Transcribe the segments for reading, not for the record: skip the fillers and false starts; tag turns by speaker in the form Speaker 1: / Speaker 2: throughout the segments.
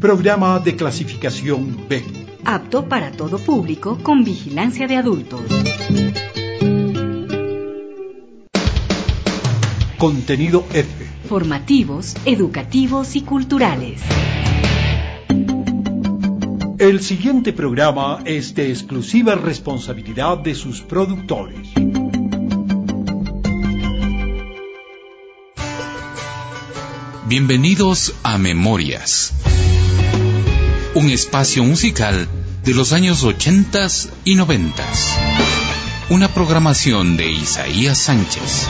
Speaker 1: Programa de clasificación B.
Speaker 2: Apto para todo público con vigilancia de adultos.
Speaker 1: Contenido F.
Speaker 2: Formativos, educativos y culturales.
Speaker 1: El siguiente programa es de exclusiva responsabilidad de sus productores.
Speaker 3: Bienvenidos a Memorias, un espacio musical de los años 80 y 90. Una programación de Isaías Sánchez.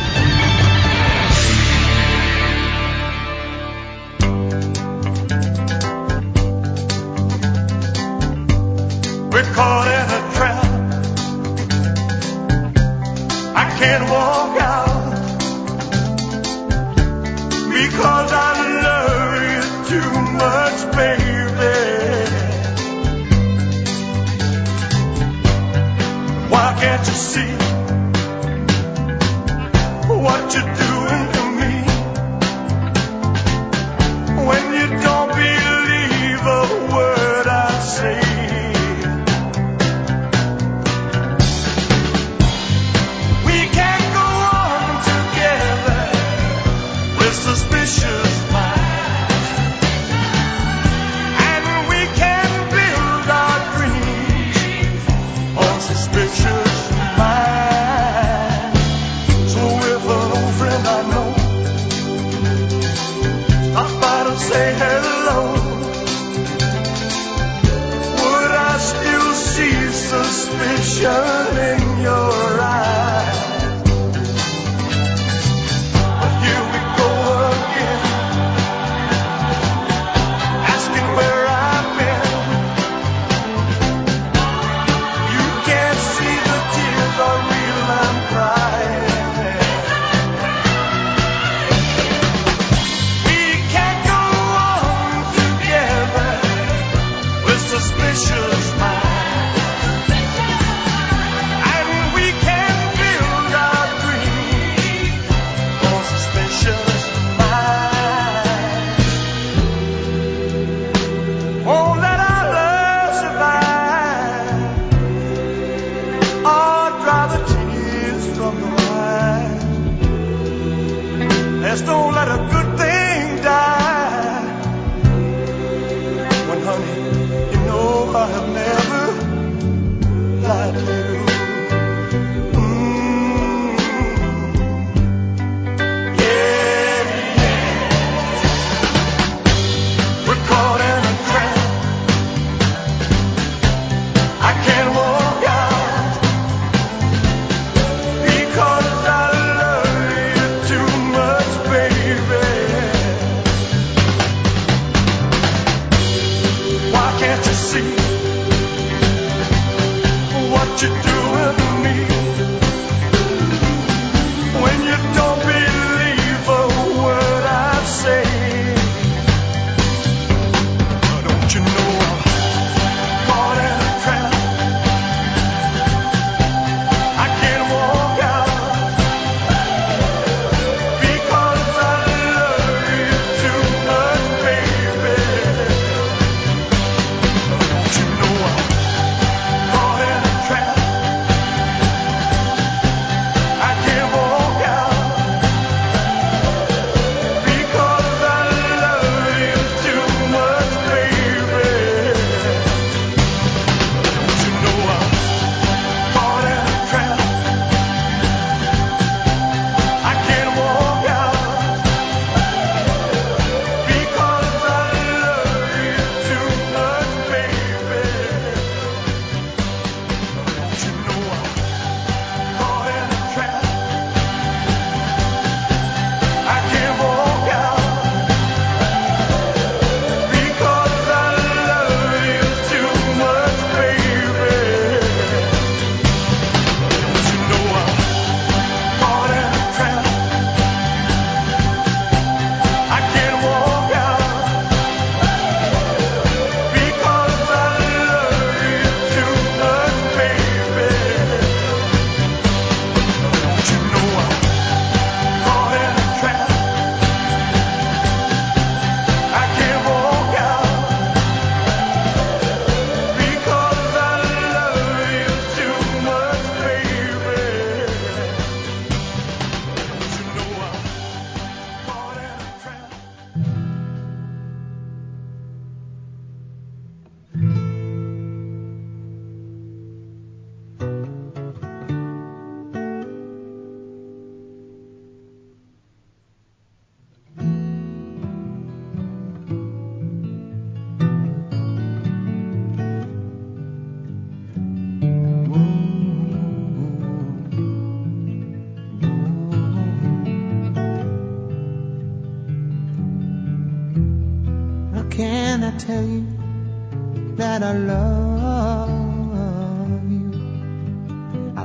Speaker 4: can I tell you that I love you? I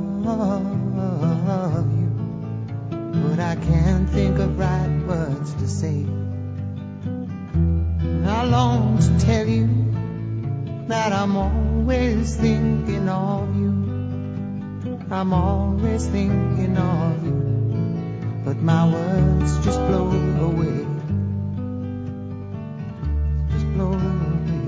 Speaker 4: love you, but I can't think of right words to say. I long to tell you that I'm always thinking of you. I'm always thinking of you, but my words just blow away. Just blow away.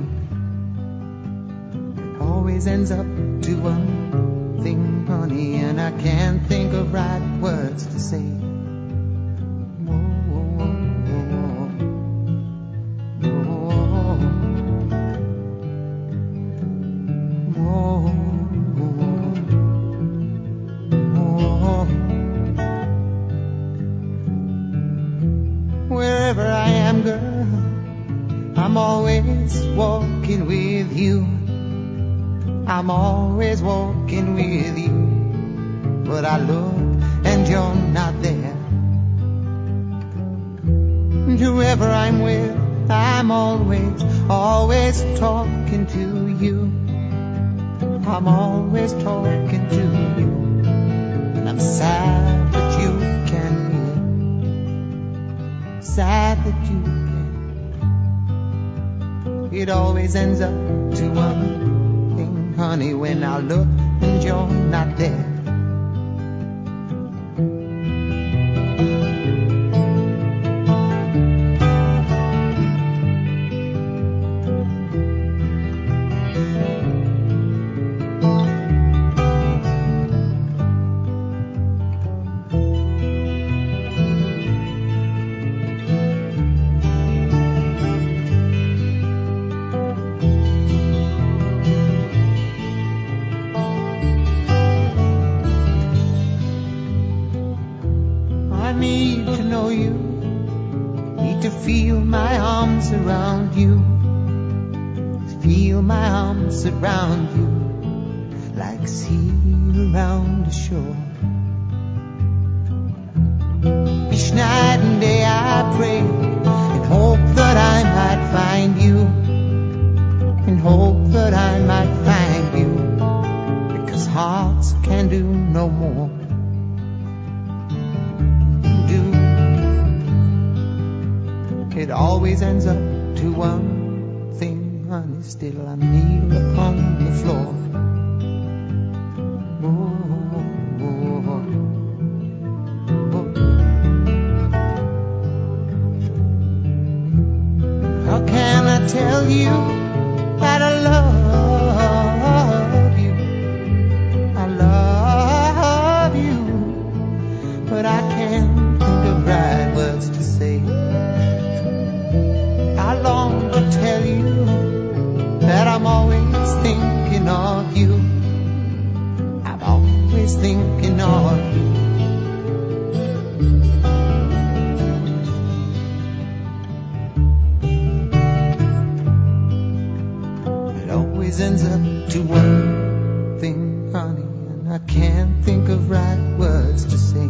Speaker 4: It always ends up to one thing, honey, and I can't think of right words to say. Wherever I am, girl, I'm always walking with you. I'm always walking with you, but I look and you're not there. And whoever I'm with, I'm always talking to you. I'm always talking to you, and I'm sad that you can't hear. Sad that you can't. It always ends up to one thing, honey, when I look and you're not there. Around you, feel my arms around you, like sea around the shore. Each night and day I pray and hope that I might find you, and hope that I might find you, because hearts can do no more. It always ends up to one thing, honey, still I kneel upon the floor. How can I tell you that I love you? I love you, but I can't think of right words to say. I long to tell you that I'm always thinking of you. I'm always thinking of you. It always ends up to one thing, honey, and I can't think of right words to say.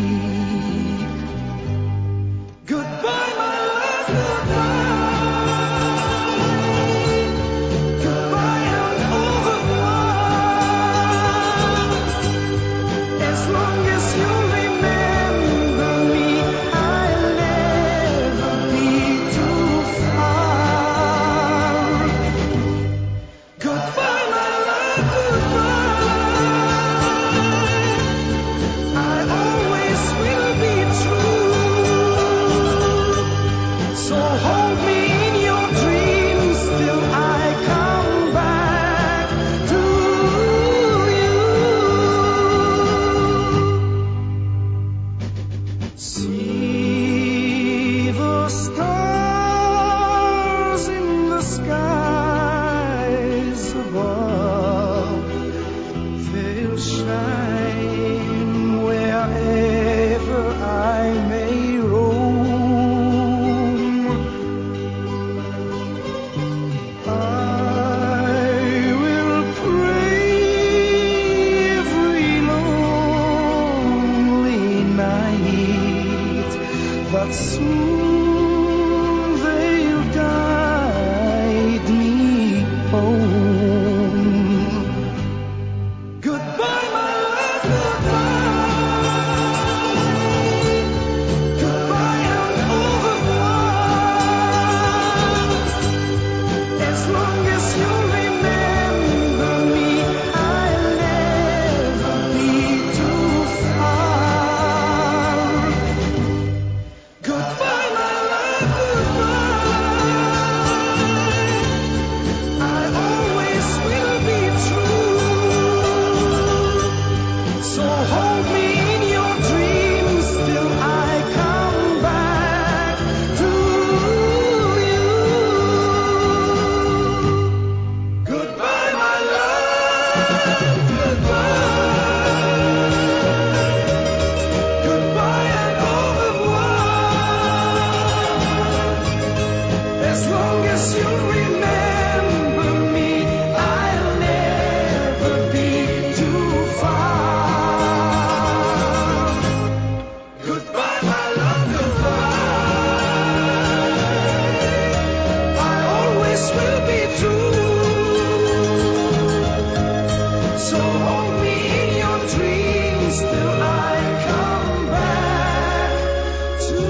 Speaker 5: Goodbye, my love, goodbye. that soon they'll guide me home. Goodbye, my love, goodbye. Goodbye and au revoir. As long as you remember me, I'll never be too far. Goodbye, my love, goodbye. I always will be true. So hold me in your dreams till I come back to you. Goodbye, my love, goodbye. Goodbye and au revoir. As long as you remember me, I'll never be too far. Goodbye, my love, goodbye. I always will be true. So hold me in your dreams till I come back to you.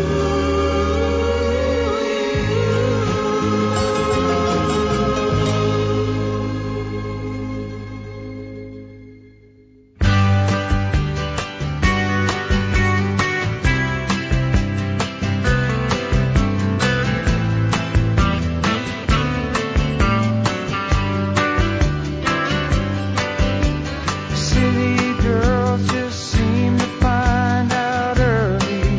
Speaker 5: City girls just seem to find out early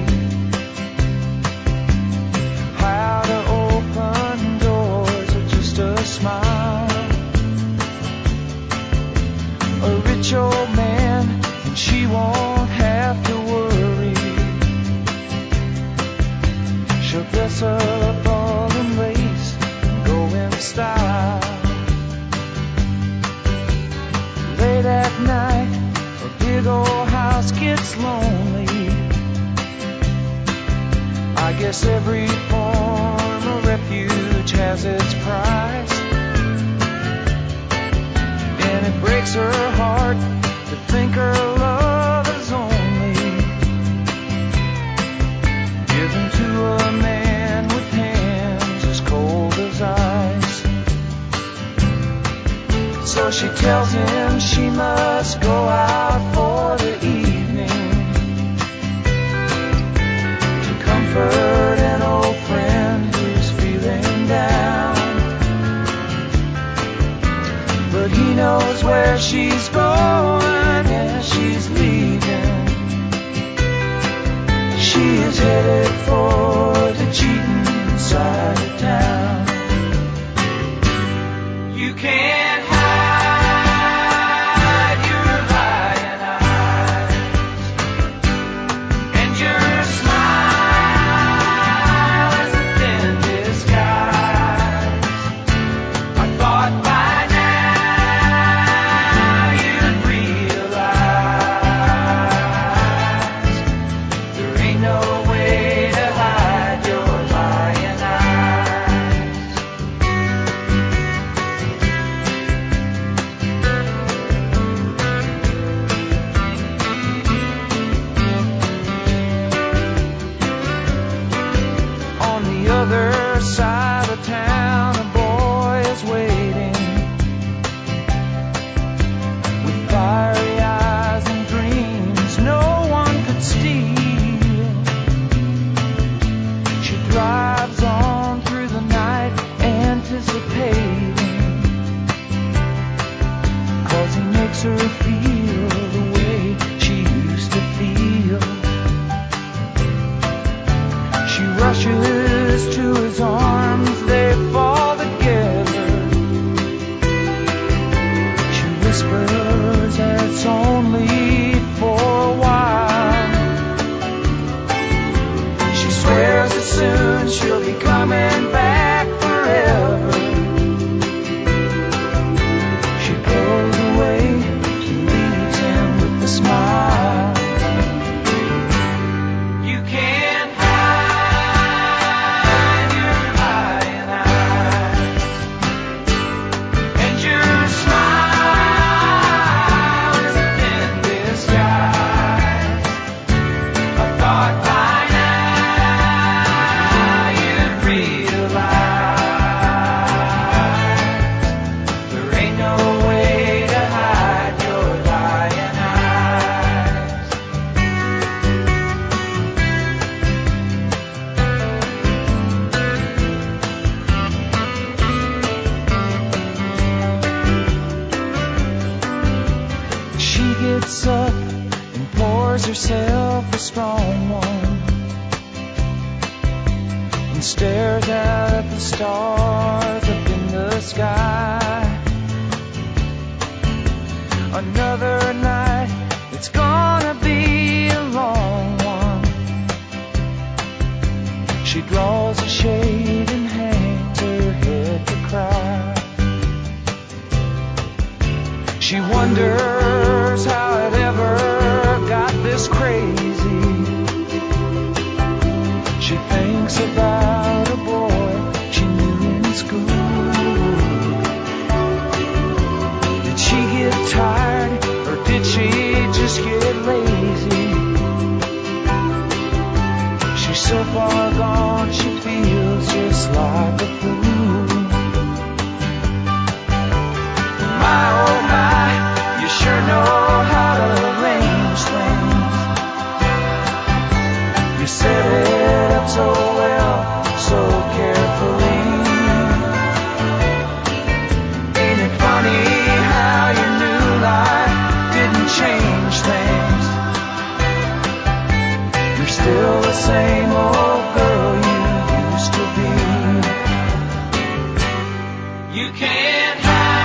Speaker 5: how to open doors with just a smile. A rich old man, and she won't have to worry. She'll dress up all in lace and go in style. Late at night, a big old house gets lonely. I guess every form of refuge has its price. And it breaks her heart to think her love is only given to a man with hands as cold as ice. So she tells him she must go out for the evening to comfort an old friend who's feeling down. But he knows where she's going as she's leaving. She is headed for the cheating side of town. You can't hide your lying eyes and your smile is a thin disguise. I thought by now you'd realize there ain't no way to with the strong one and stares out at the stars up in the sky. Another night, it's gonna be a long one. She draws a shade and hangs her head to cry. She wonders how it ever got this crazy. She thinks about a boy she knew in school. Did she get tired or did she just get lazy? She's so far gone she feels just like a fool. My oh my, you sure know how to arrange things. You set it up so well, so carefully. Ain't it funny how your new life didn't change things? You're still the same old girl you used to be. You can't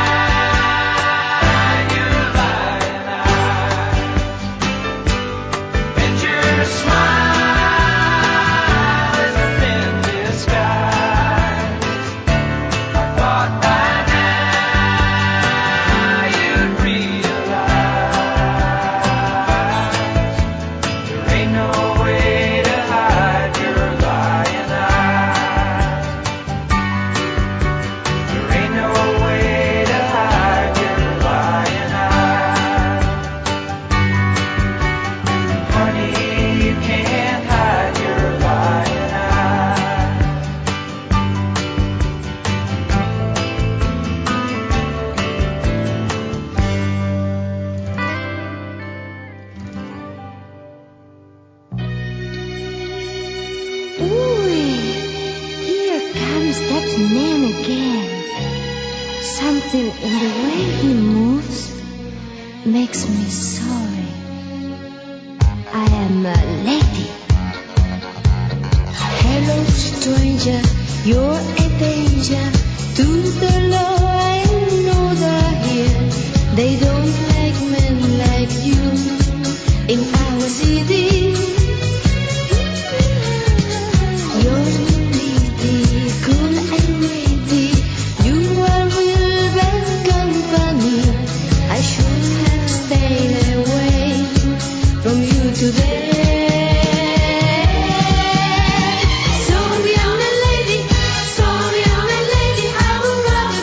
Speaker 5: hide your lying eyes, and your smile is a thin disguise. I thought by now you'd realize there ain't no way to hide your lying eyes. There ain't no way to hide your lying eyes. Honey, you can't hide your lying eyes.
Speaker 6: Ooh, here comes that man again. Something in the way he moves makes me sorry. I am a lady. Hello, stranger, you're a danger to the law and order here. They don't like men like you in our city. You're pretty, cool and witty. You are real bad company. I should have stayed away from you today. Sorry, I'm a lady. Sorry, I'm a lady. I would rather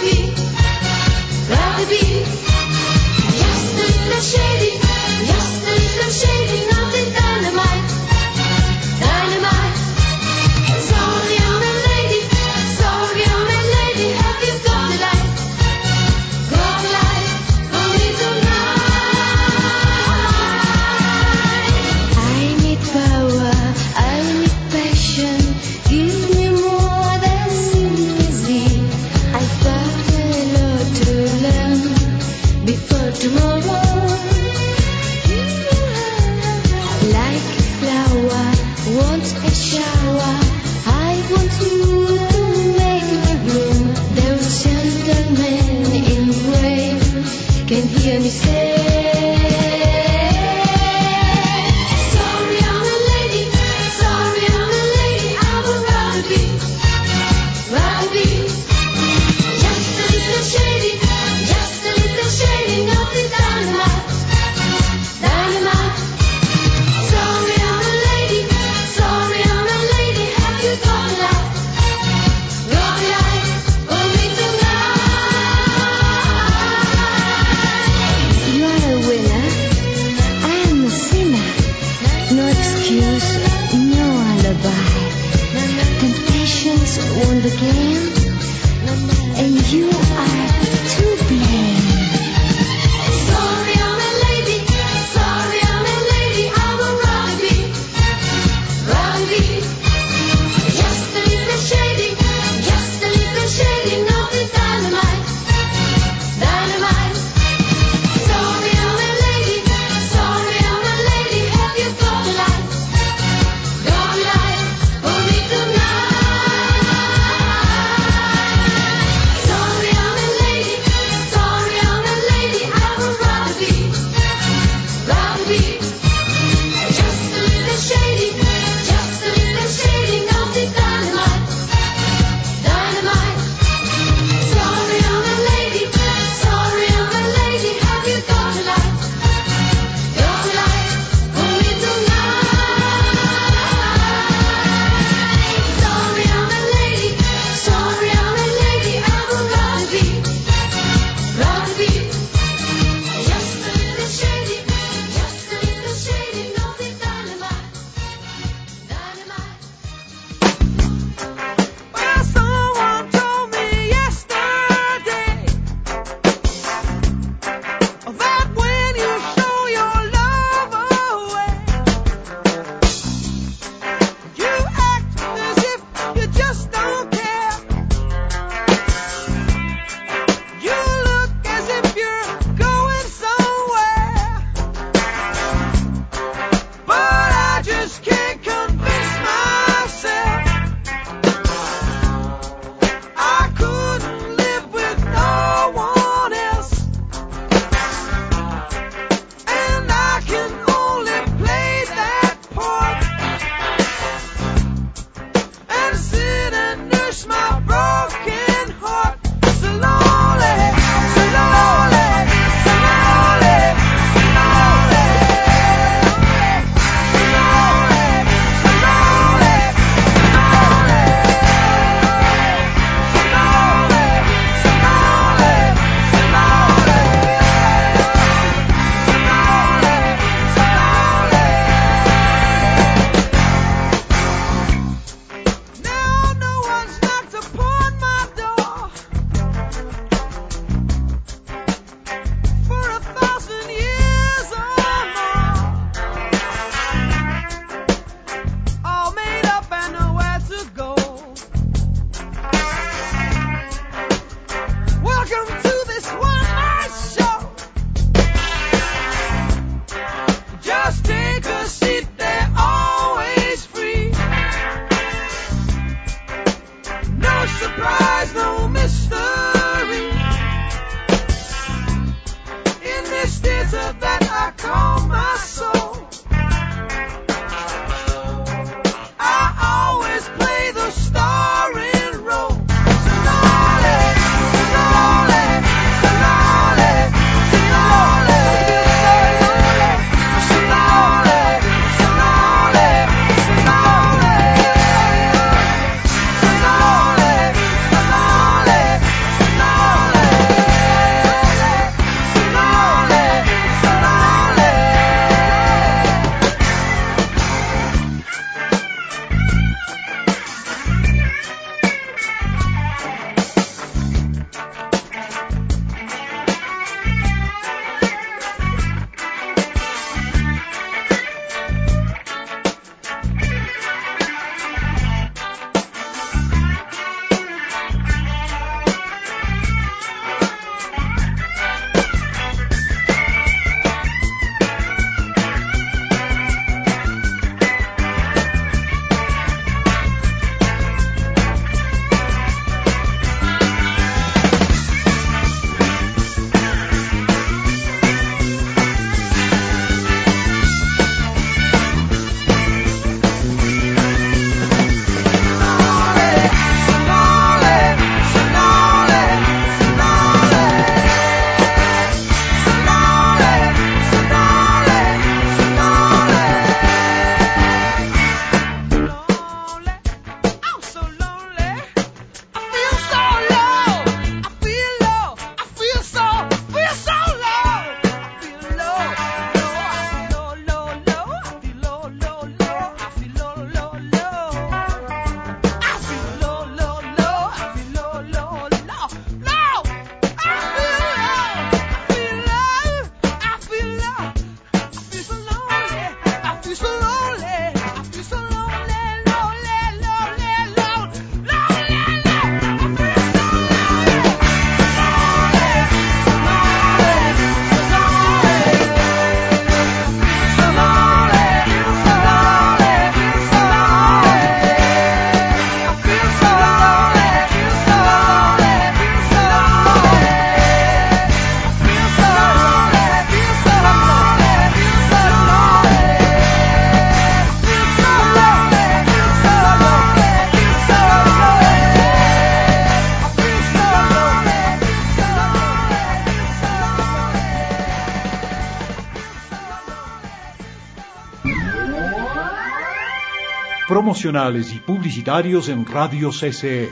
Speaker 1: promocionales y publicitarios en Radio CCE.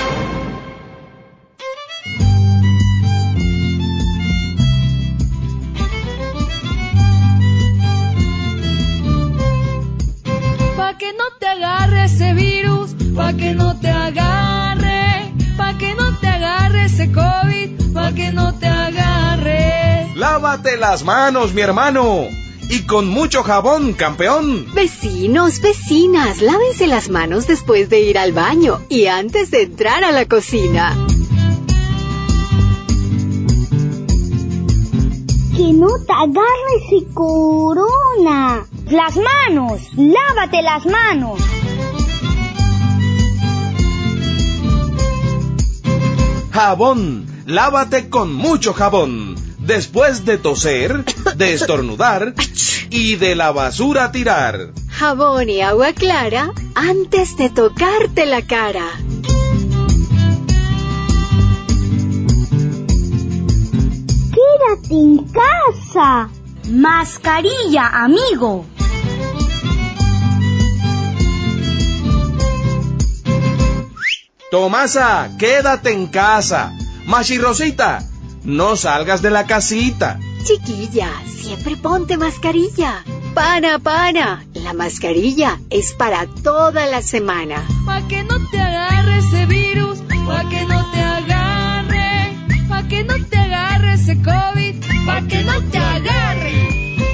Speaker 7: Pa' que no te agarre ese virus, pa' que no te agarre, pa' que no te agarre ese COVID, pa' que no te agarre.
Speaker 8: Lávate las manos, mi hermano. Y con mucho jabón, campeón.
Speaker 9: Vecinos, vecinas, lávense las manos después de ir al baño y antes de entrar a la cocina.
Speaker 10: Que no te agarre ese corona. Las manos, lávate las manos.
Speaker 8: Jabón, lávate con mucho jabón. Después de toser, de estornudar y de la basura tirar.
Speaker 9: Jabón y agua clara antes de tocarte la cara.
Speaker 10: Quédate en casa. Mascarilla, amigo.
Speaker 8: Tomasa, quédate en casa. Machirrosita, no salgas de la casita.
Speaker 9: Chiquilla, siempre ponte mascarilla. Pana, pana, la mascarilla es para toda la semana.
Speaker 7: Pa' que no te agarre ese virus, pa' que no te agarre, pa' que no te agarre ese COVID, pa' que no te agarre.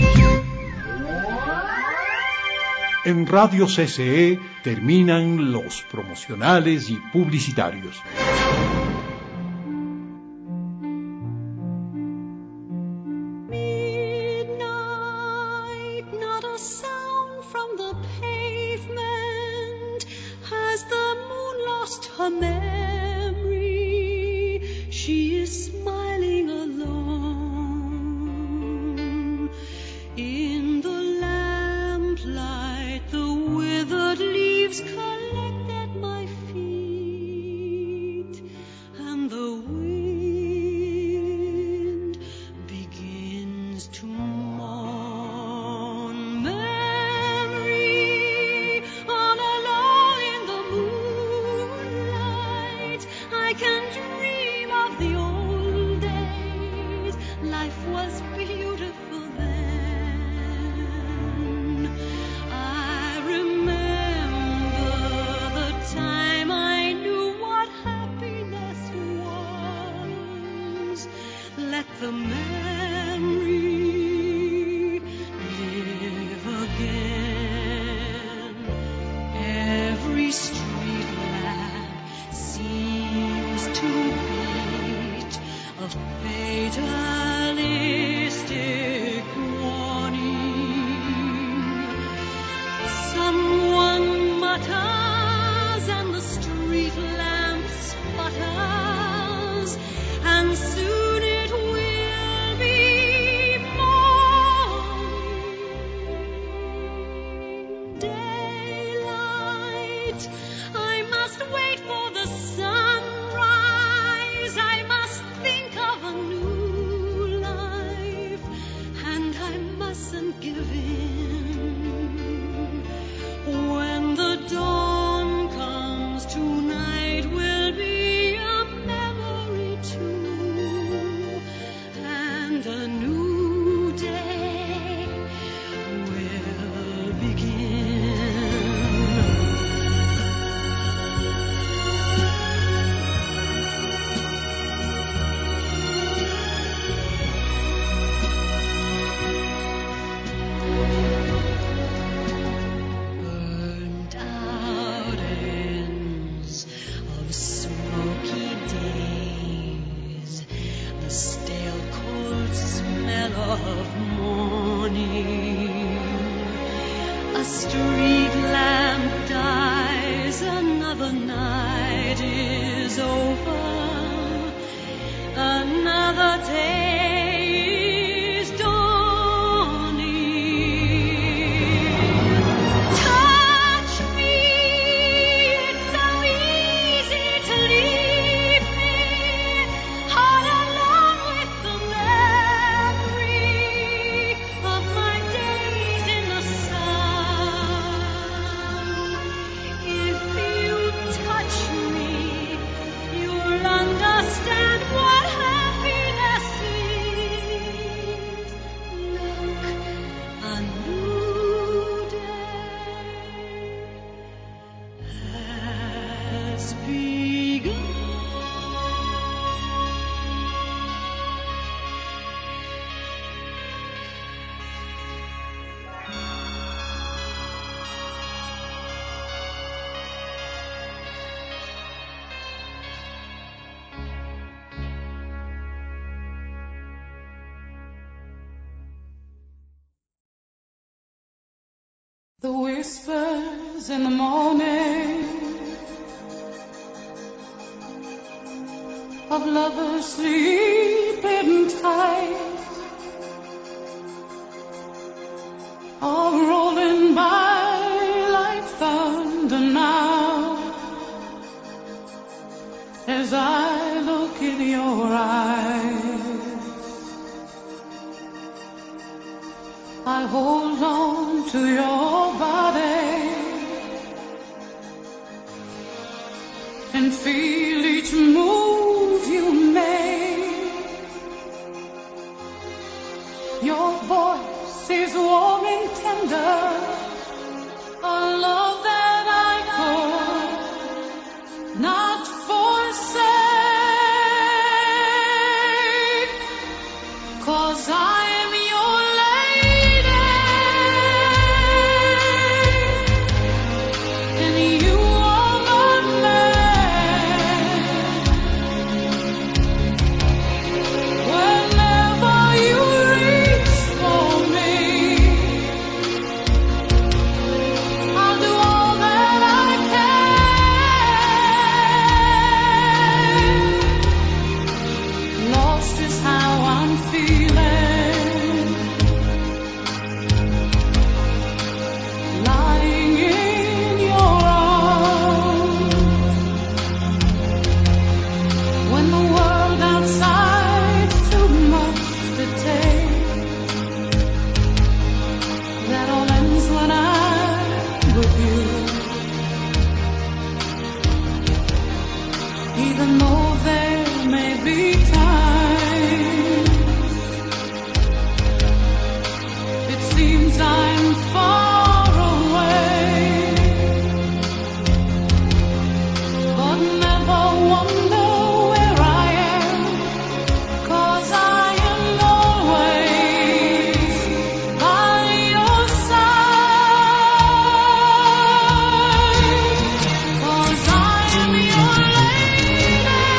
Speaker 1: En Radio CCE terminan los promocionales y publicitarios.
Speaker 5: just begun. The whispers in the morning of lovers sleeping tight are rolling by like thunder now as I look in your eyes. I hold on to your body and feel each move you make. Your voice is warm and tender, a love that I could not forsake, 'cause I am your lady and you are my man. Whenever you reach for me, I'll do all that I can. Lost is how I'm feeling, lying in your arms. When the world outside's too much to take, that all ends when I'm with you. Even though there may be times it seems I'm far away, but never wonder where I am, 'cause I am always by your side, 'cause I am your lady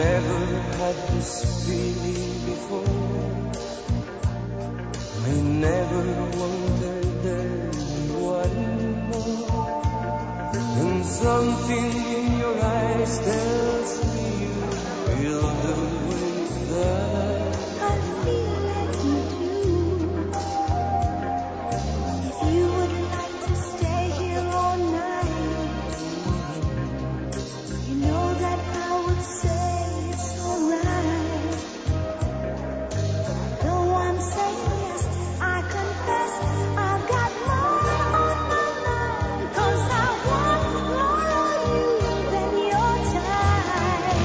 Speaker 5: never had this feeling before. I never wanted anyone more. And something in your eyes tells me you feel the way that
Speaker 6: I feel like you do. If you would like to stay here all night, you know that I would say it's alright. Though I'm saying yes, I confess I've got more on my mind, 'cause I want more of you than your time.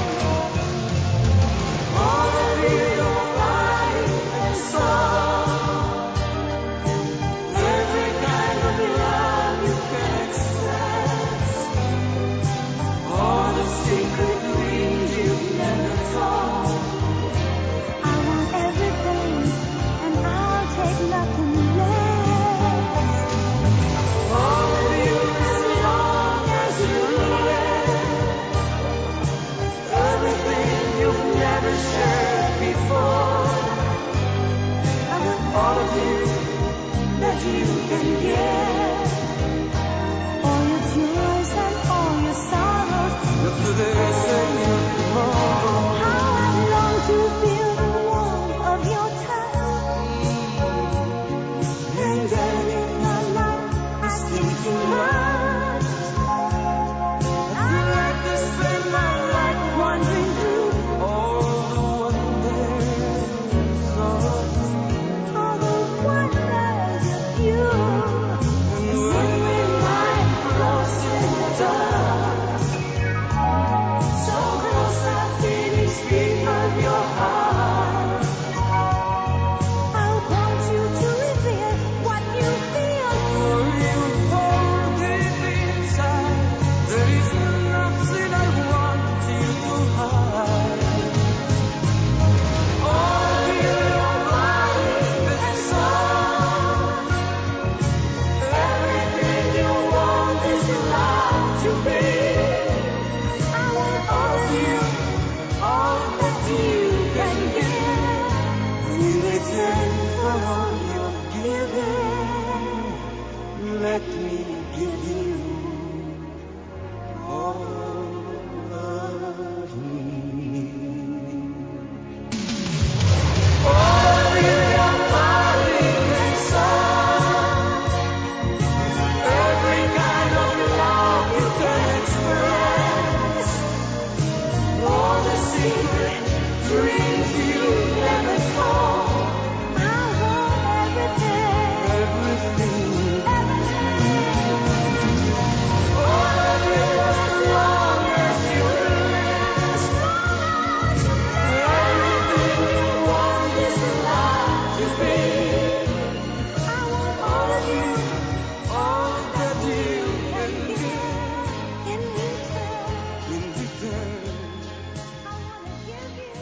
Speaker 5: all of your body and soul, every kind of love you can express, all the secret dreams you've never told.
Speaker 6: I want everything, and I'll take nothing less.
Speaker 5: All of you as long as you live, everything you've never shared before.
Speaker 6: I want
Speaker 5: All of you that you can give.
Speaker 6: all your joys and all your sorrows.
Speaker 5: Look to this and you tomorrow.
Speaker 6: How I long to feel the warmth of your touch. And then in my life I seem too much. I'd like to spend my life wandering through
Speaker 5: All the wonders of
Speaker 6: all the wonders of you.
Speaker 5: and when we lie close in the dark, so close I feel each beat of your heart.
Speaker 6: I want you to reveal what you feel.
Speaker 5: For you hold deep inside, there is nothing I want you to hide. All of your body and soul, everything you want this love to be.
Speaker 6: I want
Speaker 5: All of you, all that you can give, in return for all you're giving, let me give you all of me. All of your body and soul, every kind of love you can express, all the secret dreams you never told.
Speaker 6: I want everything.
Speaker 5: Everything,
Speaker 6: Everything.
Speaker 5: all of it as long as you live. Everything you want this life to be.
Speaker 6: I want
Speaker 5: All of you, all that you can give
Speaker 6: in return.
Speaker 5: in return.
Speaker 6: I want to give you.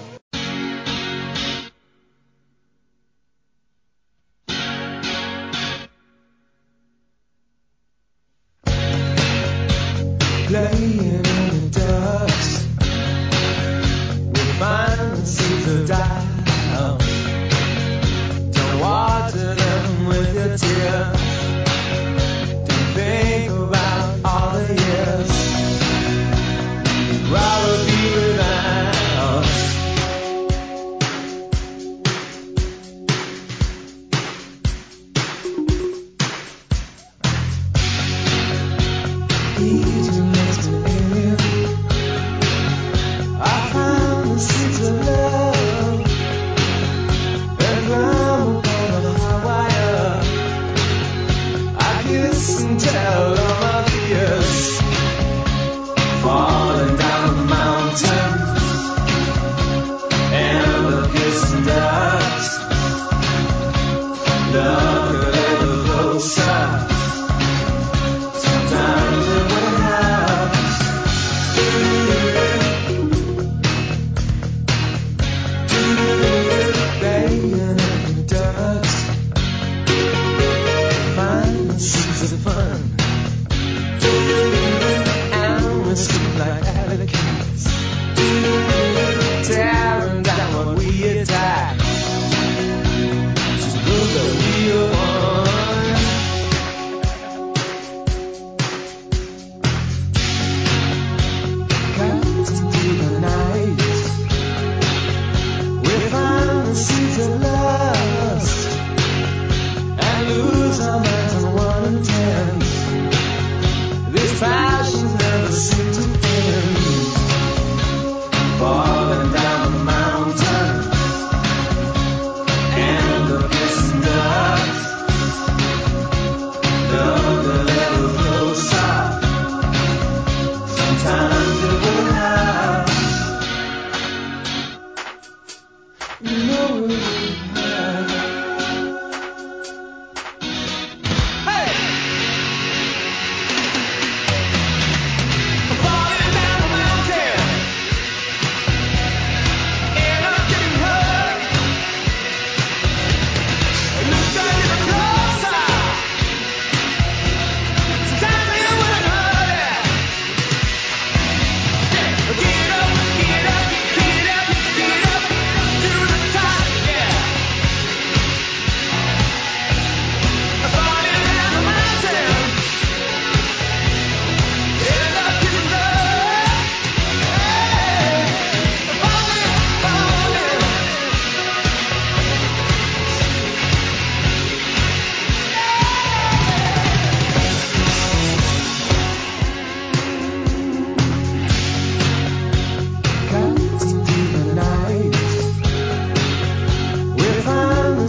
Speaker 5: Playing in the dust, we finally see the dial. Don't water them with your tears. Don't think about all the years you'd rather be without. Easy next to him, I found the seeds of love and climb upon the high wire. I kiss and tell of my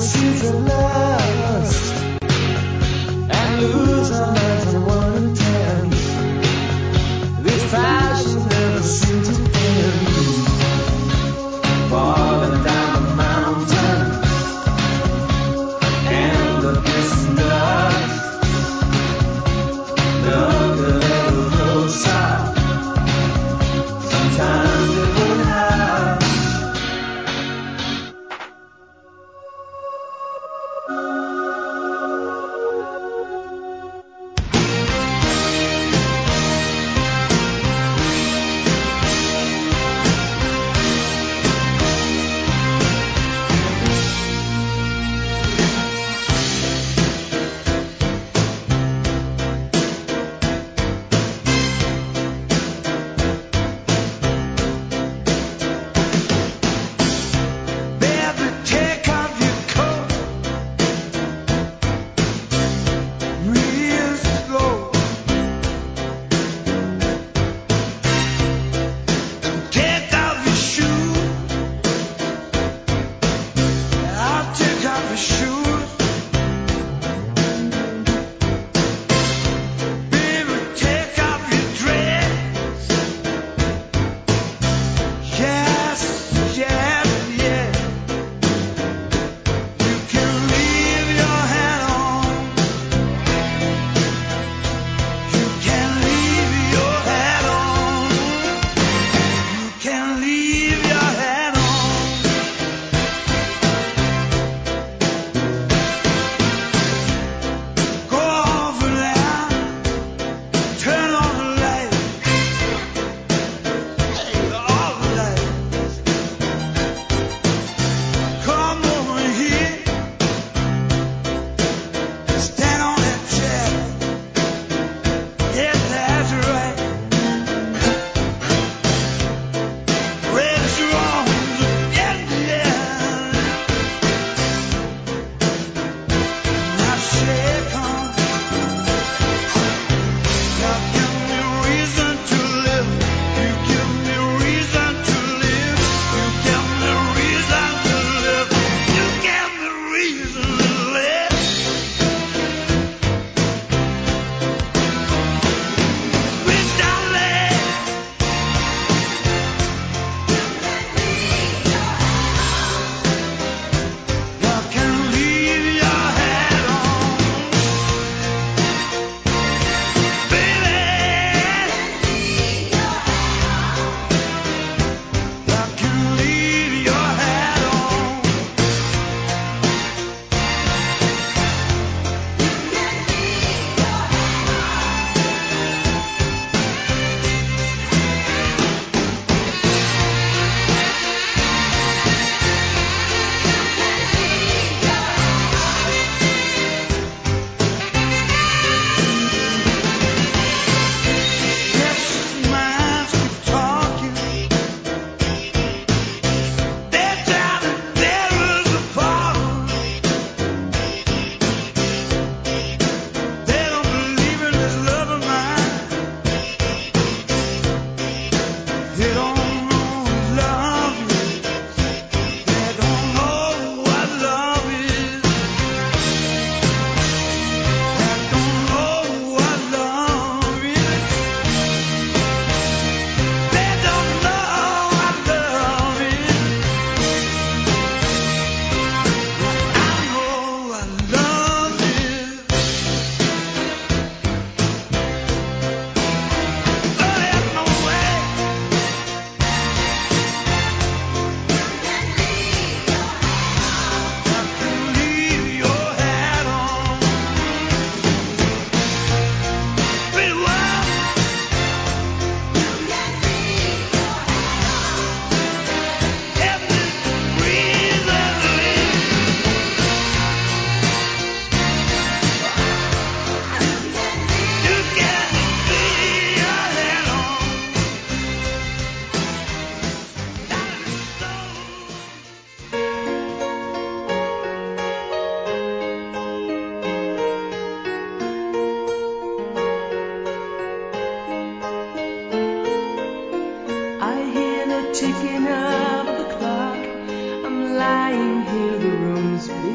Speaker 5: seeds of lust and lose our minds on 1 and 10. These passions never seem to end. Falling down the mountain and the distant dust. Look a little closer. Sometimes it would hurt.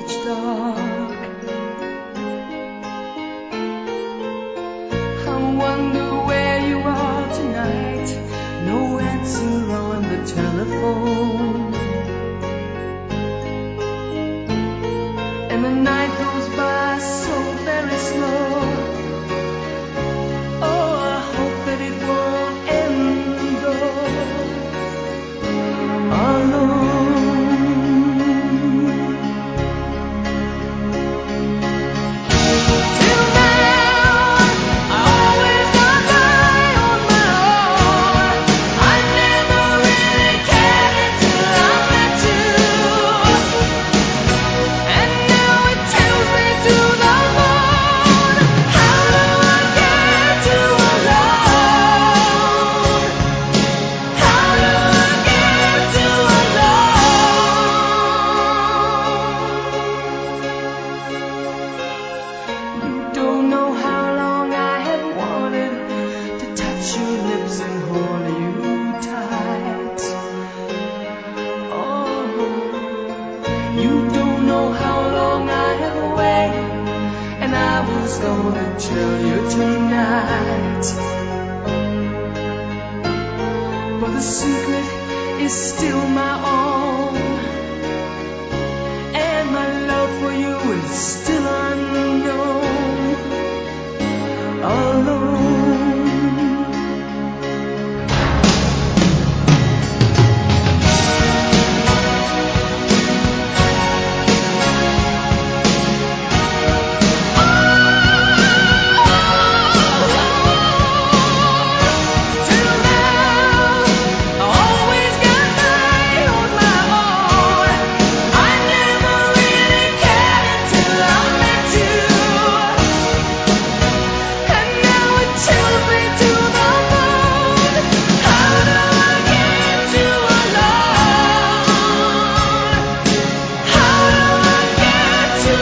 Speaker 5: pitch dark. I wonder where you are tonight. No answer on the telephone. And the night goes by so very slow. Oh, I hope that it won't end though. Alone. Till now, I always wonder on my own. I never really cared until I met you. And now it tells me to the moon. How do I get you alone? How do I get you alone? You don't know how long I have wanted to touch your lips and hold you tight. Oh, you don't know how long I have waited, and I was gonna tell you tonight. But the secret is still my own, and my love for you is still unknown. Alone. Till now, I always got by on my own. I never really cared until I met you. And now it tells me to the moon. How do I get you alone? How do I get you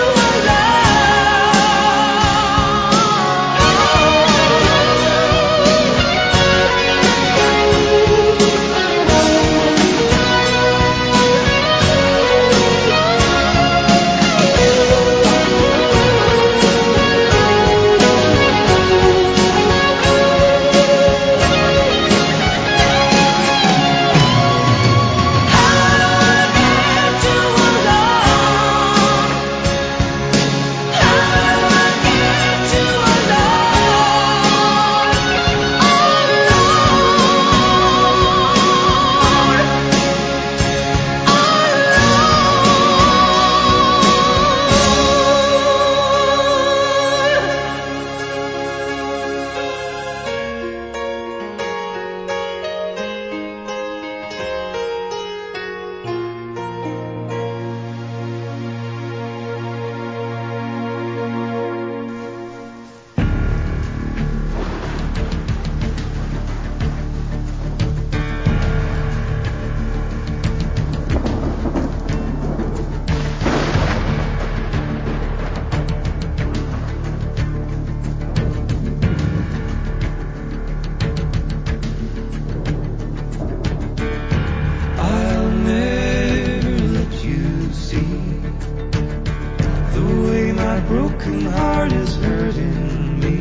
Speaker 5: I'll never let you see the way my broken heart is hurting me.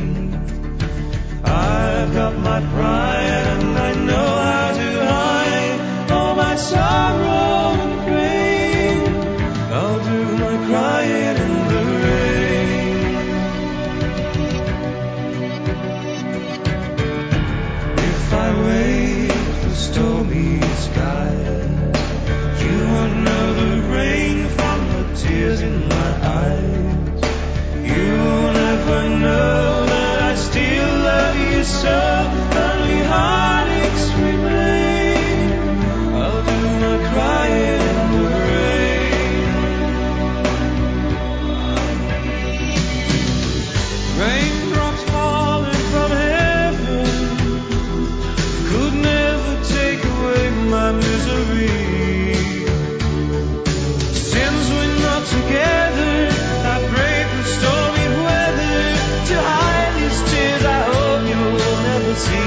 Speaker 5: I've got my pride and I know how to hide all my sorrow and pain. I'll do my crying in the rain. If I wait for stormy skies, you won't know the rain from the tears in my eyes. You'll never know that I still love you so. Only heartaches remain. I'll do my crying in the rain. Raindrops falling from heaven could never take away my misery. Since we're not together, I pray for stormy weather to hide these tears. I hope you'll never see.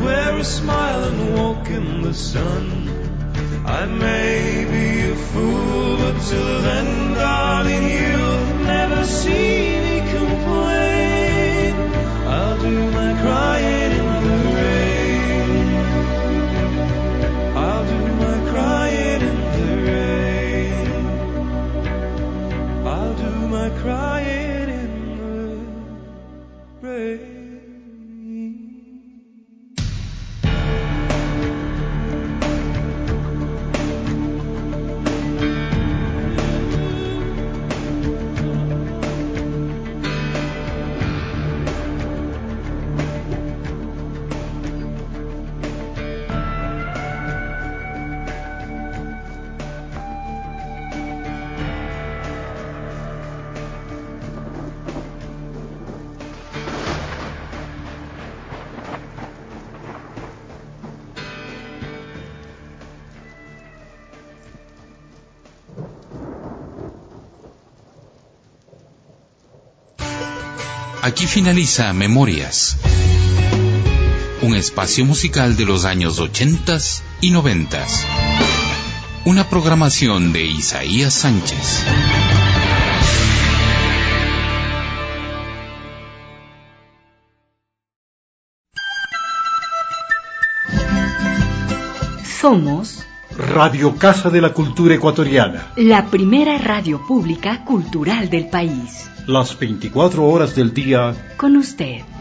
Speaker 5: wear a smile and walk in the sun. I may be a fool, but till then, darling, you'll never see me complain. I'll do my crying in the rain. I'll do my crying in the rain. I'll do my crying in the rain.
Speaker 3: Aquí finaliza Memorias, un espacio musical de los años 80 y 90. Una programación de Isaías Sánchez.
Speaker 2: Somos
Speaker 1: Radio Casa de la Cultura Ecuatoriana.
Speaker 2: la primera radio pública cultural del país.
Speaker 1: Las 24 horas del día
Speaker 2: Con usted.